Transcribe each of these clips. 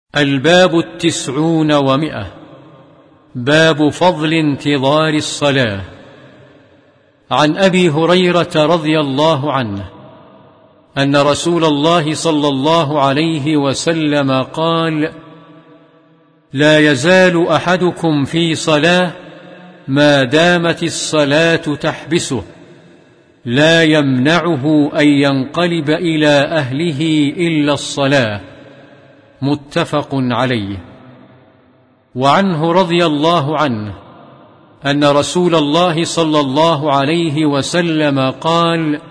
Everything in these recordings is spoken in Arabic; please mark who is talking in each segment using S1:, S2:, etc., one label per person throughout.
S1: الباب 900. باب فضل انتظار الصلاة. عن أبي هريرة رضي الله عنه أن رسول الله صلى الله عليه وسلم قال: لا يزال أحدكم في صلاة ما دامت الصلاة تحبسه، لا يمنعه أن ينقلب إلى أهله إلا الصلاة. متفق عليه. وعنه رضي الله عنه أن رسول الله صلى الله عليه وسلم قال: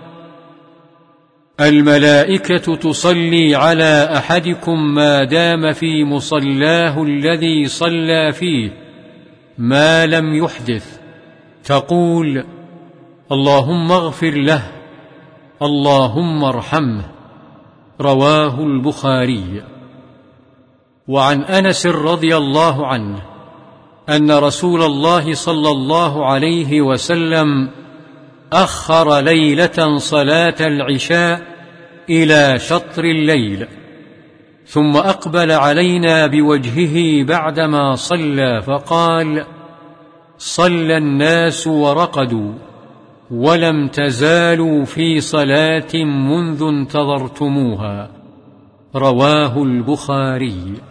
S1: الملائكة تصلي على أحدكم ما دام في مصلاه الذي صلى فيه ما لم يحدث، تقول: اللهم اغفر له، اللهم ارحمه. رواه البخاري. وعن أنس رضي الله عنه أن رسول الله صلى الله عليه وسلم أخر ليلة صلاة العشاء إلى شطر الليل، ثم أقبل علينا بوجهه بعدما صلى فقال: صلى الناس ورقدوا ولم تزالوا في صلاة منذ انتظرتموها. رواه البخاري.